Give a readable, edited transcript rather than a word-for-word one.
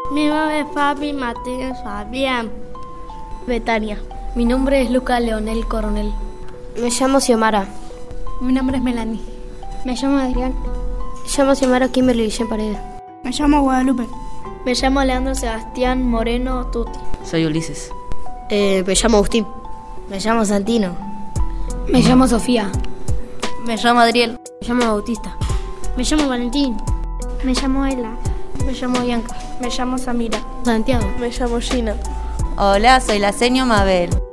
Mi nombre es Fabi Martínez Fabián. Betania. Mi nombre es Luca Leonel Coronel. Me llamo Xiomara. Mi nombre es Melanie. Me llamo Adrián. Me llamo Xiomara Kimberly Guillén Paredes. Me llamo Guadalupe. Me llamo Leandro Sebastián Moreno Tuti. Soy Ulises. Me llamo Agustín. Me llamo Santino. Me llamo Sofía. Me llamo Adriel. Me llamo Bautista. Me llamo Valentín. Me llamo Ela. Me llamo Bianca. Me llamo Samira. Santiago. Me llamo Gina. Hola, soy la seño Mabel.